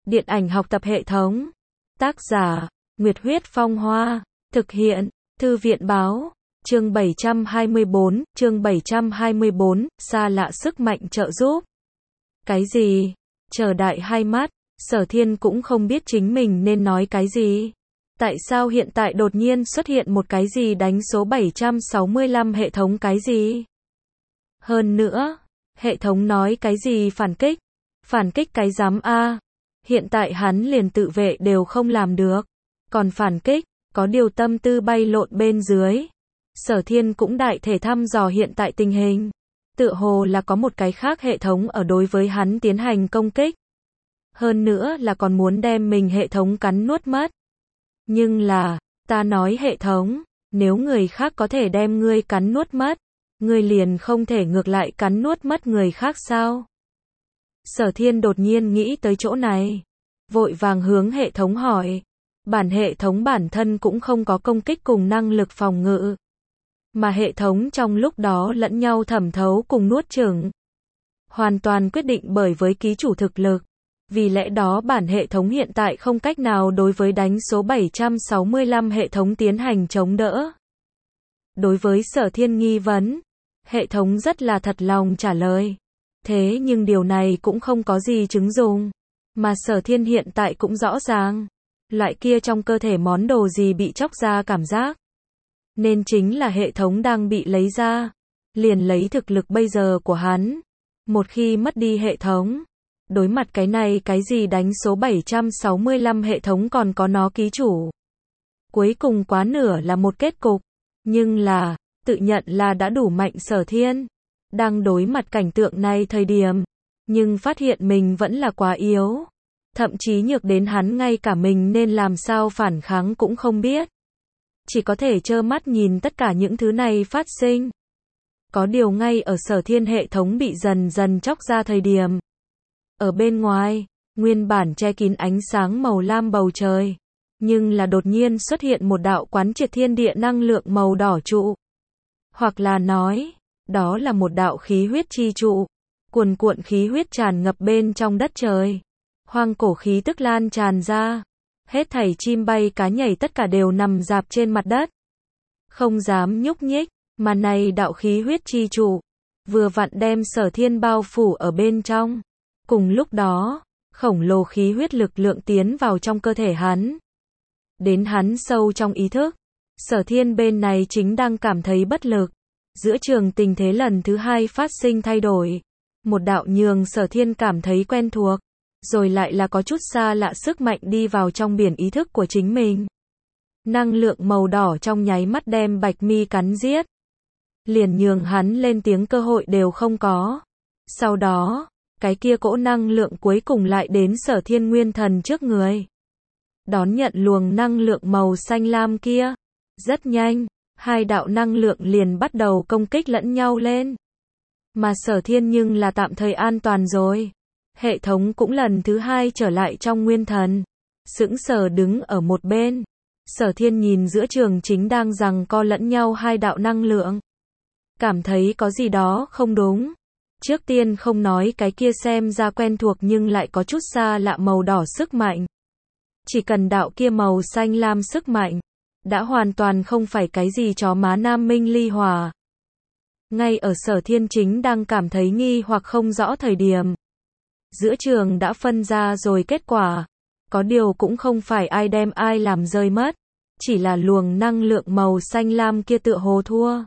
Điện ảnh học tập hệ thống. Tác giả, Nguyệt Huyết Phong Hoa. Thực hiện, Thư viện Báo. Chương 724, xa lạ sức mạnh trợ giúp. Cái gì? Chờ đại hai mắt, Sở Thiên cũng không biết chính mình nên nói cái gì. Tại sao hiện tại đột nhiên xuất hiện một cái gì đánh số 765 hệ thống cái gì? Hơn nữa, hệ thống nói cái gì phản kích? Phản kích cái dám a? Hiện tại hắn liền tự vệ đều không làm được. Còn phản kích, có điều tâm tư bay lộn bên dưới. Sở Thiên cũng đại thể thăm dò hiện tại tình hình. Tựa hồ là có một cái khác hệ thống ở đối với hắn tiến hành công kích. Hơn nữa là còn muốn đem mình hệ thống cắn nuốt mất. Nhưng là, ta nói hệ thống, nếu người khác có thể đem ngươi cắn nuốt mất, ngươi liền không thể ngược lại cắn nuốt mất người khác sao? Sở Thiên đột nhiên nghĩ tới chỗ này. Vội vàng hướng hệ thống hỏi. Hệ thống bản thân cũng không có công kích cùng năng lực phòng ngự. Mà hệ thống trong lúc đó lẫn nhau thẩm thấu cùng nuốt chửng. Hoàn toàn quyết định bởi với ký chủ thực lực. Vì lẽ đó hệ thống hiện tại không cách nào đối với đánh số 765 hệ thống tiến hành chống đỡ. Đối với Sở Thiên nghi vấn, hệ thống rất là thật lòng trả lời. Thế nhưng điều này cũng không có gì chứng dùng. Mà Sở Thiên hiện tại cũng rõ ràng. Loại kia trong cơ thể món đồ gì bị chóc ra cảm giác. Nên chính là hệ thống đang bị lấy ra. Liền lấy thực lực bây giờ của hắn. Một khi mất đi hệ thống. Đối mặt cái này cái gì đánh số 765 hệ thống còn có nó ký chủ. Cuối cùng quá nửa là một kết cục. Nhưng là, tự nhận là đã đủ mạnh Sở Thiên. Đang đối mặt cảnh tượng này thời điểm. Nhưng phát hiện mình vẫn là quá yếu. Thậm chí nhược đến hắn ngay cả mình nên làm sao phản kháng cũng không biết. Chỉ có thể trơ mắt nhìn tất cả những thứ này phát sinh. Có điều ngay ở Sở Thiên hệ thống bị dần dần chóc ra thời điểm. Ở bên ngoài, nguyên bản che kín ánh sáng màu lam bầu trời. Nhưng là đột nhiên xuất hiện một đạo quán triệt thiên địa năng lượng màu đỏ trụ. Hoặc là nói, đó là một đạo khí huyết chi trụ. Cuồn cuộn khí huyết tràn ngập bên trong đất trời. Hoang cổ khí tức lan tràn ra. Hết thảy chim bay cá nhảy tất cả đều nằm rạp trên mặt đất. Không dám nhúc nhích, mà này đạo khí huyết chi trụ. Vừa vặn đem Sở Thiên bao phủ ở bên trong. Cùng lúc đó, khổng lồ khí huyết lực lượng tiến vào trong cơ thể hắn. Đến hắn sâu trong ý thức. Sở Thiên bên này chính đang cảm thấy bất lực. Giữa trường tình thế lần thứ hai phát sinh thay đổi. Một đạo nhường Sở Thiên cảm thấy quen thuộc. Rồi lại là có chút xa lạ sức mạnh đi vào trong biển ý thức của chính mình. Năng lượng màu đỏ trong nháy mắt đem Bạch Mi cắn giết. Liền nhường hắn lên tiếng cơ hội đều không có. Sau đó, cái kia cỗ năng lượng cuối cùng lại đến Sở Thiên nguyên thần trước người. Đón nhận luồng năng lượng màu xanh lam kia. Rất nhanh, hai đạo năng lượng liền bắt đầu công kích lẫn nhau lên. Mà Sở Thiên nhưng là tạm thời an toàn rồi. Hệ thống cũng lần thứ hai trở lại trong nguyên thần. Sững sờ đứng ở một bên. Sở Thiên nhìn giữa trường chính đang giằng co lẫn nhau hai đạo năng lượng. Cảm thấy có gì đó không đúng. Trước tiên không nói cái kia xem ra quen thuộc nhưng lại có chút xa lạ màu đỏ sức mạnh. Chỉ cần đạo kia màu xanh lam sức mạnh. Đã hoàn toàn không phải cái gì chó má nam minh ly hòa. Ngay ở Sở Thiên chính đang cảm thấy nghi hoặc không rõ thời điểm. Giữa trường đã phân ra rồi kết quả. Có điều cũng không phải ai đem ai làm rơi mất. Chỉ là luồng năng lượng màu xanh lam kia tựa hồ thua.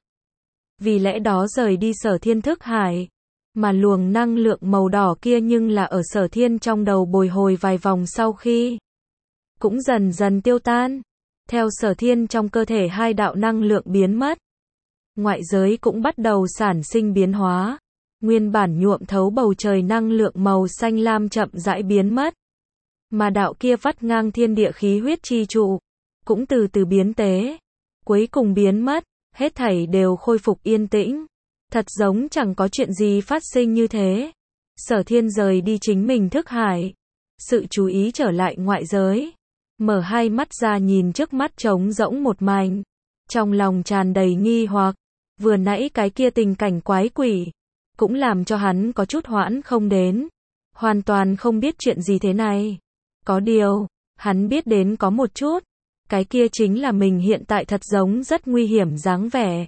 Vì lẽ đó rời đi Sở Thiên thức hải. Mà luồng năng lượng màu đỏ kia nhưng là ở Sở Thiên trong đầu bồi hồi vài vòng sau khi. Cũng dần dần tiêu tan. Theo Sở Thiên trong cơ thể hai đạo năng lượng biến mất. Ngoại giới cũng bắt đầu sản sinh biến hóa. Nguyên bản nhuộm thấu bầu trời năng lượng màu xanh lam chậm rãi biến mất. Mà đạo kia vắt ngang thiên địa khí huyết chi trụ. Cũng từ từ biến tế. Cuối cùng biến mất. Hết thảy đều khôi phục yên tĩnh. Thật giống chẳng có chuyện gì phát sinh như thế. Sở Thiên rời đi chính mình thức hải. Sự chú ý trở lại ngoại giới. Mở hai mắt ra nhìn trước mắt trống rỗng một mảnh. Trong lòng tràn đầy nghi hoặc. Vừa nãy cái kia tình cảnh quái quỷ. Cũng làm cho hắn có chút hoãn không đến. Hoàn toàn không biết chuyện gì thế này. Có điều, hắn biết đến có một chút, cái kia chính là mình hiện tại thật giống rất nguy hiểm dáng vẻ.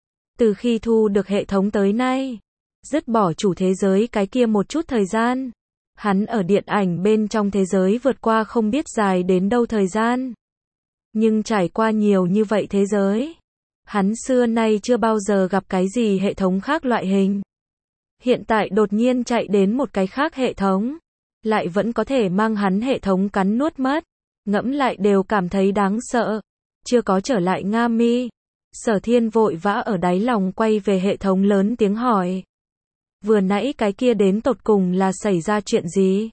Từ khi thu được hệ thống tới nay, dứt bỏ chủ thế giới cái kia một chút thời gian, hắn ở điện ảnh bên trong thế giới vượt qua không biết dài đến đâu thời gian. Nhưng trải qua nhiều như vậy thế giới, hắn xưa nay chưa bao giờ gặp cái gì hệ thống khác loại hình. Hiện tại đột nhiên chạy đến một cái khác hệ thống, lại vẫn có thể mang hắn hệ thống cắn nuốt mất. Ngẫm lại đều cảm thấy đáng sợ. Chưa có trở lại Nga Mi, Sở Thiên vội vã ở đáy lòng quay về hệ thống lớn tiếng hỏi. Vừa nãy cái kia đến tột cùng là xảy ra chuyện gì?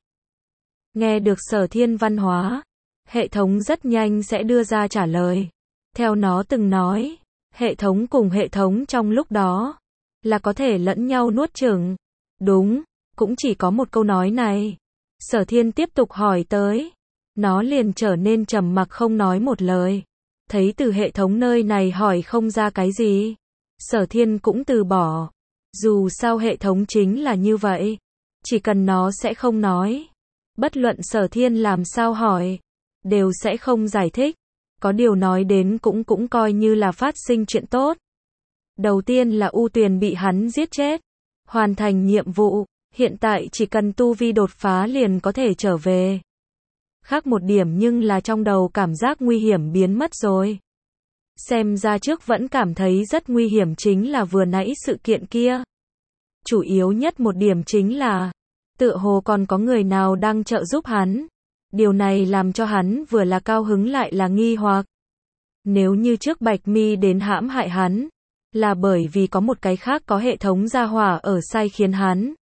Nghe được Sở Thiên văn hóa, hệ thống rất nhanh sẽ đưa ra trả lời. Theo nó từng nói, hệ thống cùng hệ thống trong lúc đó là có thể lẫn nhau nuốt chửng. Đúng, cũng chỉ có một câu nói này. Sở Thiên tiếp tục hỏi tới. Nó liền trở nên trầm mặc không nói một lời. Thấy từ hệ thống nơi này hỏi không ra cái gì, Sở Thiên cũng từ bỏ. Dù sao hệ thống chính là như vậy, chỉ cần nó sẽ không nói, bất luận Sở Thiên làm sao hỏi, đều sẽ không giải thích. Có điều nói đến cũng coi như là phát sinh chuyện tốt. Đầu tiên là U Tuyền bị hắn giết chết, hoàn thành nhiệm vụ, hiện tại chỉ cần tu vi đột phá liền có thể trở về. Khác một điểm nhưng là trong đầu cảm giác nguy hiểm biến mất rồi. Xem ra trước vẫn cảm thấy rất nguy hiểm chính là vừa nãy sự kiện kia. Chủ yếu nhất một điểm chính là, tựa hồ còn có người nào đang trợ giúp hắn. Điều này làm cho hắn vừa là cao hứng lại là nghi hoặc. Nếu như trước Bạch Mi đến hãm hại hắn, là bởi vì có một cái khác có hệ thống gia hỏa ở sai khiến hắn.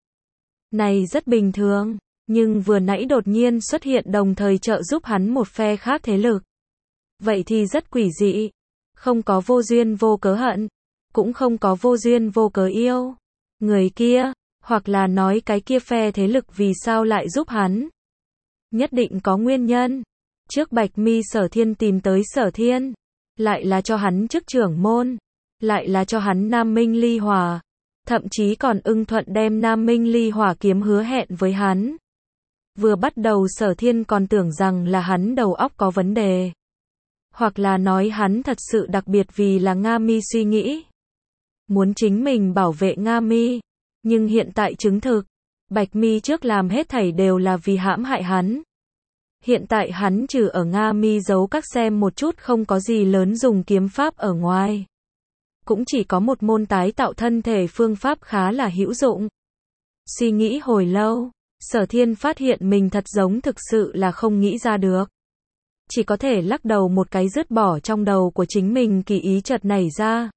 Này rất bình thường. Nhưng vừa nãy đột nhiên xuất hiện đồng thời trợ giúp hắn một phe khác thế lực. Vậy thì rất quỷ dị. Không có vô duyên vô cớ hận, cũng không có vô duyên vô cớ yêu. Người kia, hoặc là nói cái kia phe thế lực vì sao lại giúp hắn. Nhất định có nguyên nhân. Trước Bạch Mi Sở Thiên tìm tới Sở Thiên, lại là cho hắn chức trưởng môn, lại là cho hắn Nam Minh Ly Hỏa. Thậm chí còn ưng thuận đem Nam Minh Ly Hỏa kiếm hứa hẹn với hắn. Vừa bắt đầu Sở Thiên còn tưởng rằng là hắn đầu óc có vấn đề. Hoặc là nói hắn thật sự đặc biệt vì là Nga Mi suy nghĩ. Muốn chính mình bảo vệ Nga Mi. Nhưng hiện tại chứng thực, Bạch Mi trước làm hết thảy đều là vì hãm hại hắn. Hiện tại hắn trừ ở Nga Mi giấu các xem một chút không có gì lớn dùng kiếm pháp ở ngoài. Cũng chỉ có một môn tái tạo thân thể phương pháp khá là hữu dụng. Suy nghĩ hồi lâu, Sở Thiên phát hiện mình thật giống thực sự là không nghĩ ra được. Chỉ có thể lắc đầu một cái dứt bỏ trong đầu của chính mình kỳ ý chợt nảy ra.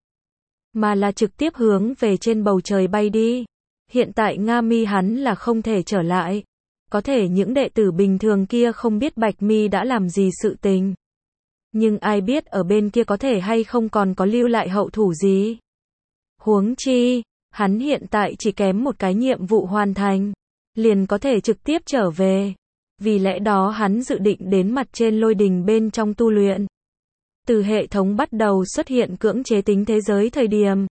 Mà là trực tiếp hướng về trên bầu trời bay đi. Hiện tại Nga Mi hắn là không thể trở lại. Có thể những đệ tử bình thường kia không biết Bạch Mi đã làm gì sự tình. Nhưng ai biết ở bên kia có thể hay không còn có lưu lại hậu thủ gì. Huống chi, hắn hiện tại chỉ kém một cái nhiệm vụ hoàn thành, liền có thể trực tiếp trở về. Vì lẽ đó hắn dự định đến mặt trên lôi đình bên trong tu luyện. Từ hệ thống bắt đầu xuất hiện cưỡng chế tính thế giới thời điểm,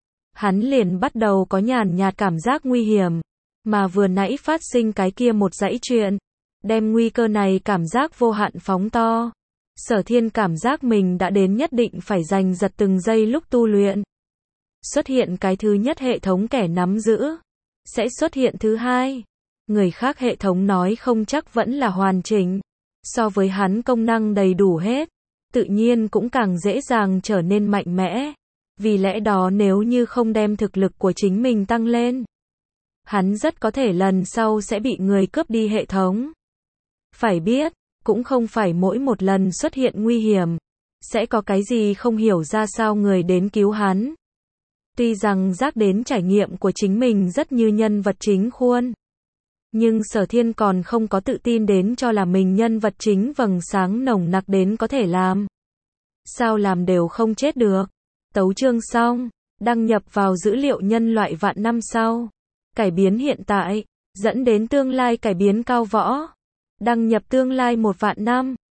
hắn liền bắt đầu có nhàn nhạt cảm giác nguy hiểm. Mà vừa nãy phát sinh cái kia một dãy chuyện, đem nguy cơ này cảm giác vô hạn phóng to. Sở Thiên cảm giác mình đã đến nhất định phải giành giật từng giây lúc tu luyện. Xuất hiện cái thứ nhất hệ thống kẻ nắm giữ, sẽ xuất hiện thứ hai. Người khác hệ thống nói không chắc vẫn là hoàn chỉnh. So với hắn công năng đầy đủ hết, tự nhiên cũng càng dễ dàng trở nên mạnh mẽ. Vì lẽ đó nếu như không đem thực lực của chính mình tăng lên, hắn rất có thể lần sau sẽ bị người cướp đi hệ thống. Phải biết, cũng không phải mỗi một lần xuất hiện nguy hiểm, sẽ có cái gì không hiểu ra sao người đến cứu hắn. Tuy rằng giác đến trải nghiệm của chính mình rất như nhân vật chính khuôn, nhưng Sở Thiên còn không có tự tin đến cho là mình nhân vật chính vầng sáng nồng nặc đến có thể làm. Sao làm đều không chết được. Tấu chương xong, đăng nhập vào dữ liệu nhân loại vạn năm sau. Cải biến hiện tại, dẫn đến tương lai cải biến cao võ. Đăng nhập tương lai 1 vạn năm.